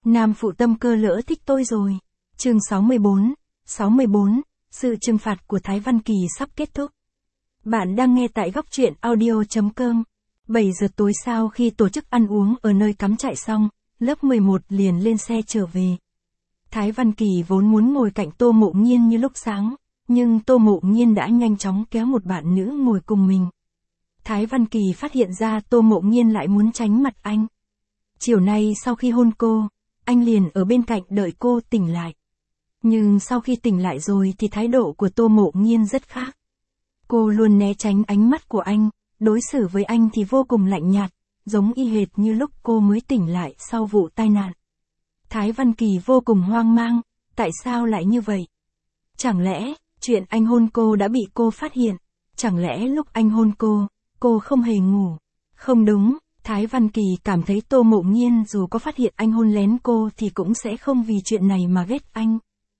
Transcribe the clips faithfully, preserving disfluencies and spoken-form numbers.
Nam phụ tâm cơ lỡ thích tôi rồi. Chương sáu mươi bốn, sáu mươi bốn, sự trừng phạt của Thái Văn Kỳ sắp kết thúc. Bạn đang nghe tại góc truyện audio chấm com. bảy giờ tối sau khi tổ chức ăn uống ở nơi cắm trại xong, lớp mười một liền lên xe trở về. Thái Văn Kỳ vốn muốn ngồi cạnh Tô Mộ Nhiên như lúc sáng, nhưng Tô Mộ Nhiên đã nhanh chóng kéo một bạn nữ ngồi cùng mình. Thái Văn Kỳ phát hiện ra Tô Mộ Nhiên lại muốn tránh mặt anh. Chiều nay sau khi hôn cô, anh liền ở bên cạnh đợi cô tỉnh lại. Nhưng sau khi tỉnh lại rồi thì thái độ của Tô Mộ Nhiên rất khác. Cô luôn né tránh ánh mắt của anh, đối xử với anh thì vô cùng lạnh nhạt, giống y hệt như lúc cô mới tỉnh lại sau vụ tai nạn. Thái Văn Kỳ vô cùng hoang mang, tại sao lại như vậy? Chẳng lẽ, chuyện anh hôn cô đã bị cô phát hiện? Chẳng lẽ lúc anh hôn cô, cô không hề ngủ? Không đúng, Thái Văn Kỳ cảm thấy Tô Mộ Nhiên dù có phát hiện anh hôn lén cô thì cũng sẽ không vì chuyện này mà ghét anh.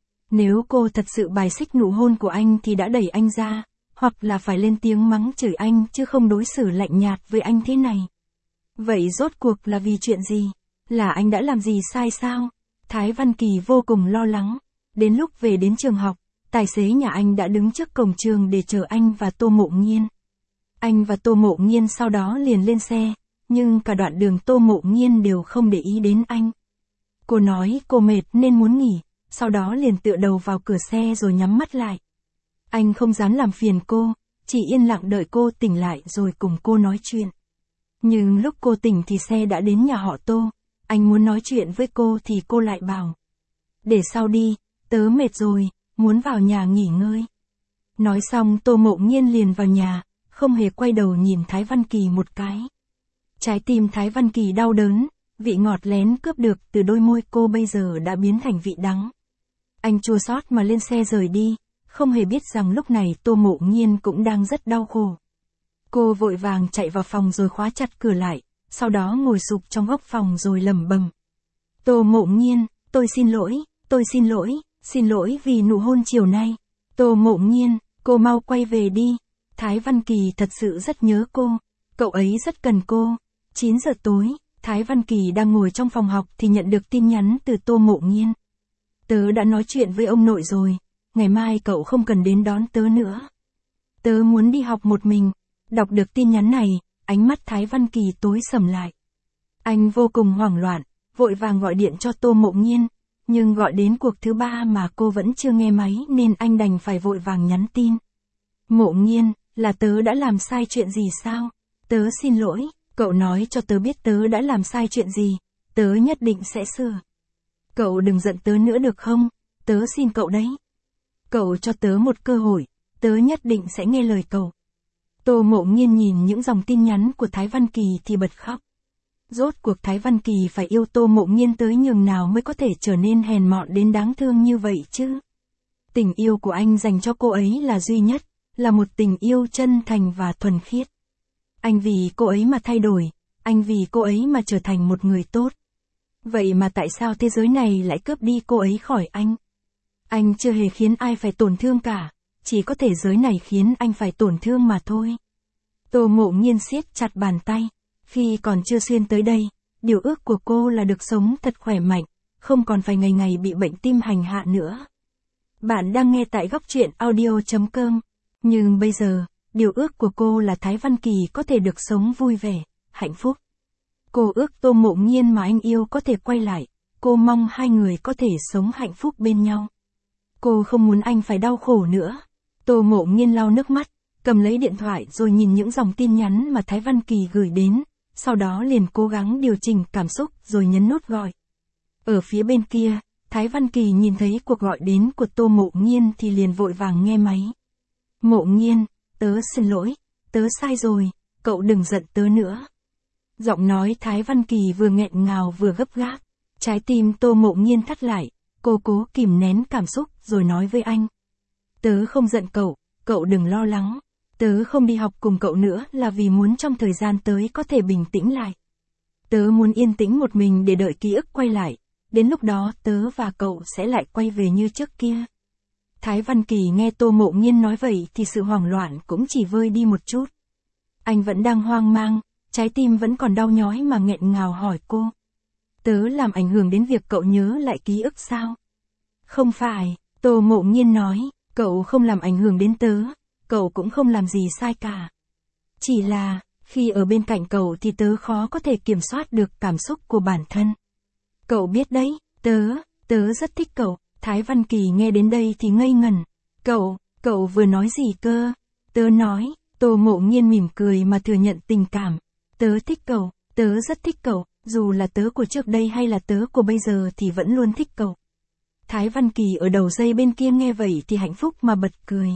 Nếu cô thật sự bài xích nụ hôn của anh thì đã đẩy anh ra, hoặc là phải lên tiếng mắng chửi anh chứ không đối xử lạnh nhạt với anh thế này. Vậy rốt cuộc là vì chuyện gì? Là anh đã làm gì sai sao? Thái Văn Kỳ vô cùng lo lắng. Đến lúc về đến trường học, tài xế nhà anh đã đứng trước cổng trường để chờ anh và Tô Mộ Nhiên. Anh và Tô Mộ Nhiên sau đó liền lên xe, nhưng cả đoạn đường Tô Mộ Nhiên đều không để ý đến anh. Cô nói cô mệt nên muốn nghỉ, sau đó liền tựa đầu vào cửa xe rồi nhắm mắt lại. Anh không dám làm phiền cô, chỉ yên lặng đợi cô tỉnh lại rồi cùng cô nói chuyện. Nhưng lúc cô tỉnh thì xe đã đến nhà họ Tô, anh muốn nói chuyện với cô thì cô lại bảo: để sau đi, tớ mệt rồi, muốn vào nhà nghỉ ngơi. Nói xong Tô Mộ Nhiên liền vào nhà, không hề quay đầu nhìn Thái Văn Kỳ một cái. Trái tim Thái Văn Kỳ đau đớn, vị ngọt lén cướp được từ đôi môi cô bây giờ đã biến thành vị đắng. Anh chua xót mà lên xe rời đi, không hề biết rằng lúc này Tô Mộ Nhiên cũng đang rất đau khổ. Cô vội vàng chạy vào phòng rồi khóa chặt cửa lại, sau đó ngồi sụp trong góc phòng rồi lẩm bẩm: Tô Mộ Nhiên, tôi xin lỗi, tôi xin lỗi, xin lỗi vì nụ hôn chiều nay. Tô Mộ Nhiên, cô mau quay về đi. Thái Văn Kỳ thật sự rất nhớ cô, cậu ấy rất cần cô. chín giờ tối, Thái Văn Kỳ đang ngồi trong phòng học thì nhận được tin nhắn từ Tô Mộ Nhiên. Tớ đã nói chuyện với ông nội rồi, ngày mai cậu không cần đến đón tớ nữa. Tớ muốn đi học một mình. Đọc được tin nhắn này, ánh mắt Thái Văn Kỳ tối sầm lại. Anh vô cùng hoảng loạn, vội vàng gọi điện cho Tô Mộ Nhiên, nhưng gọi đến cuộc thứ ba mà cô vẫn chưa nghe máy nên anh đành phải vội vàng nhắn tin. Mộ Nhiên, là tớ đã làm sai chuyện gì sao? Tớ xin lỗi, cậu nói cho tớ biết tớ đã làm sai chuyện gì, tớ nhất định sẽ sửa. Cậu đừng giận tớ nữa được không? Tớ xin cậu đấy. Cậu cho tớ một cơ hội, tớ nhất định sẽ nghe lời cậu. Tô Mộ Nhiên nhìn những dòng tin nhắn của Thái Văn Kỳ thì bật khóc. Rốt cuộc Thái Văn Kỳ phải yêu Tô Mộ Nhiên tới nhường nào mới có thể trở nên hèn mọn đến đáng thương như vậy chứ? Tình yêu của anh dành cho cô ấy là duy nhất, là một tình yêu chân thành và thuần khiết. Anh vì cô ấy mà thay đổi, anh vì cô ấy mà trở thành một người tốt. Vậy mà tại sao thế giới này lại cướp đi cô ấy khỏi anh? Anh chưa hề khiến ai phải tổn thương cả, chỉ có thế giới này khiến anh phải tổn thương mà thôi. Tô Mộ Nhiên siết chặt bàn tay. Khi còn chưa xuyên tới đây, điều ước của cô là được sống thật khỏe mạnh, không còn phải ngày ngày bị bệnh tim hành hạ nữa. Bạn đang nghe tại góc truyện audio chấm com. Nhưng bây giờ, điều ước của cô là Thái Văn Kỳ có thể được sống vui vẻ, hạnh phúc. Cô ước Tô Mộ Nhiên mà anh yêu có thể quay lại, cô mong hai người có thể sống hạnh phúc bên nhau. Cô không muốn anh phải đau khổ nữa. Tô Mộ Nhiên lau nước mắt, cầm lấy điện thoại rồi nhìn những dòng tin nhắn mà Thái Văn Kỳ gửi đến, sau đó liền cố gắng điều chỉnh cảm xúc rồi nhấn nút gọi. Ở phía bên kia, Thái Văn Kỳ nhìn thấy cuộc gọi đến của Tô Mộ Nhiên thì liền vội vàng nghe máy. Mộ Nhiên, tớ xin lỗi, tớ sai rồi, cậu đừng giận tớ nữa. Giọng nói Thái Văn Kỳ vừa nghẹn ngào vừa gấp gáp, trái tim Tô Mộ Nhiên thắt lại, cô cố kìm nén cảm xúc rồi nói với anh. Tớ không giận cậu, cậu đừng lo lắng. Tớ không đi học cùng cậu nữa là vì muốn trong thời gian tới có thể bình tĩnh lại. Tớ muốn yên tĩnh một mình để đợi ký ức quay lại, đến lúc đó tớ và cậu sẽ lại quay về như trước kia. Thái Văn Kỳ nghe Tô Mộ Nhiên nói vậy thì sự hoảng loạn cũng chỉ vơi đi một chút. Anh vẫn đang hoang mang, trái tim vẫn còn đau nhói mà nghẹn ngào hỏi cô. Tớ tớ làm ảnh hưởng đến việc cậu nhớ lại ký ức sao? Không phải, Tô Mộ Nhiên nói, cậu không làm ảnh hưởng đến tớ, cậu cũng không làm gì sai cả. Chỉ là, khi ở bên cạnh cậu thì tớ khó có thể kiểm soát được cảm xúc của bản thân. Cậu biết đấy, tớ, tớ rất thích cậu. Thái Văn Kỳ nghe đến đây thì ngây ngẩn. Cậu, cậu vừa nói gì cơ? Tớ nói, Tô Mộ Nhiên mỉm cười mà thừa nhận tình cảm. Tớ thích cậu, tớ rất thích cậu, dù là tớ của trước đây hay là tớ của bây giờ thì vẫn luôn thích cậu. Thái Văn Kỳ ở đầu dây bên kia nghe vậy thì hạnh phúc mà bật cười.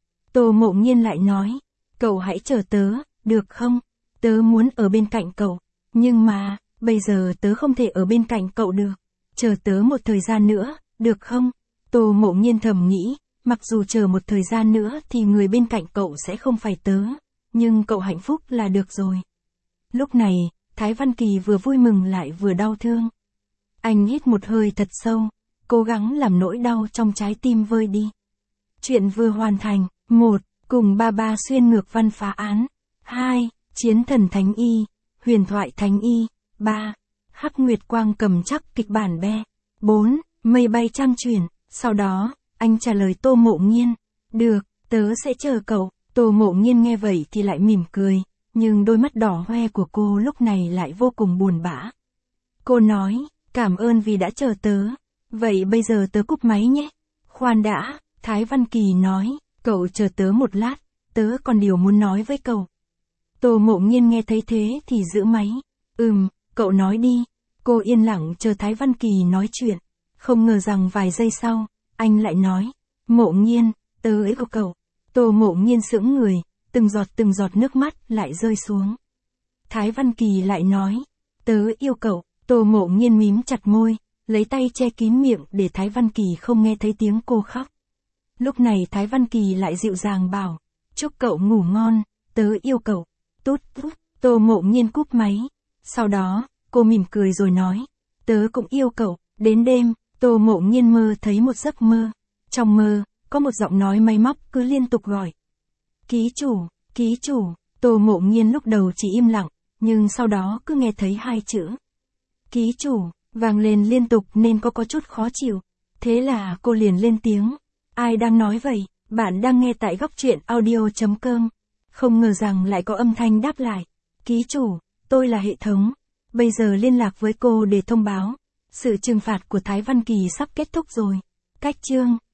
Tô Mộ Nhiên lại nói, cậu hãy chờ tớ, được không? Tớ muốn ở bên cạnh cậu, nhưng mà, bây giờ tớ không thể ở bên cạnh cậu được. Chờ tớ một thời gian nữa, được không? Tô Mộ Nhiên thầm nghĩ, mặc dù chờ một thời gian nữa thì người bên cạnh cậu sẽ không phải tớ, nhưng cậu hạnh phúc là được rồi. Lúc này, Thái Văn Kỳ vừa vui mừng lại vừa đau thương. Anh hít một hơi thật sâu, cố gắng làm nỗi đau trong trái tim vơi đi. Chuyện vừa hoàn thành. một. Cùng ba ba xuyên ngược văn phá án. hai. Chiến thần Thánh Y. Huyền thoại Thánh Y. ba. Hắc Nguyệt Quang cầm chắc kịch bản be. bốn. Mây bay trang chuyển. Sau đó, anh trả lời Tô Mộ Nhiên. Được, tớ sẽ chờ cậu. Tô Mộ Nhiên nghe vậy thì lại mỉm cười, nhưng đôi mắt đỏ hoe của cô lúc này lại vô cùng buồn bã. Cô nói, cảm ơn vì đã chờ tớ. Vậy bây giờ tớ cúp máy nhé. Khoan đã, Thái Văn Kỳ nói, cậu chờ tớ một lát, tớ còn điều muốn nói với cậu. Tô Mộ Nhiên nghe thấy thế thì giữ máy. Ừm, cậu nói đi. Cô yên lặng chờ Thái Văn Kỳ nói chuyện. Không ngờ rằng vài giây sau, anh lại nói, Mộ Nhiên, tớ yêu cậu. Tô Mộ Nhiên sững người, từng giọt từng giọt nước mắt lại rơi xuống. Thái Văn Kỳ lại nói, tớ yêu cậu. Tô Mộ Nhiên mím chặt môi, lấy tay che kín miệng để Thái Văn Kỳ không nghe thấy tiếng cô khóc. Lúc này Thái Văn Kỳ lại dịu dàng bảo, chúc cậu ngủ ngon, tớ yêu cậu. Tút tút, Tô Mộ Nhiên cúp máy. Sau đó, cô mỉm cười rồi nói, tớ cũng yêu cậu. Đến đêm, Tô Mộ Nhiên mơ thấy một giấc mơ. Trong mơ, có một giọng nói máy móc cứ liên tục gọi. Ký chủ, ký chủ. Tô Mộ Nhiên lúc đầu chỉ im lặng, nhưng sau đó cứ nghe thấy hai chữ. Ký chủ, vang lên liên tục nên có có chút khó chịu. Thế là cô liền lên tiếng. Ai đang nói vậy? Bạn đang nghe tại góc truyện audio chấm com. Không ngờ rằng lại có âm thanh đáp lại. Ký chủ, tôi là hệ thống. Bây giờ liên lạc với cô để thông báo. Sự trừng phạt của Thái Văn Kỳ sắp kết thúc rồi. Cách chương.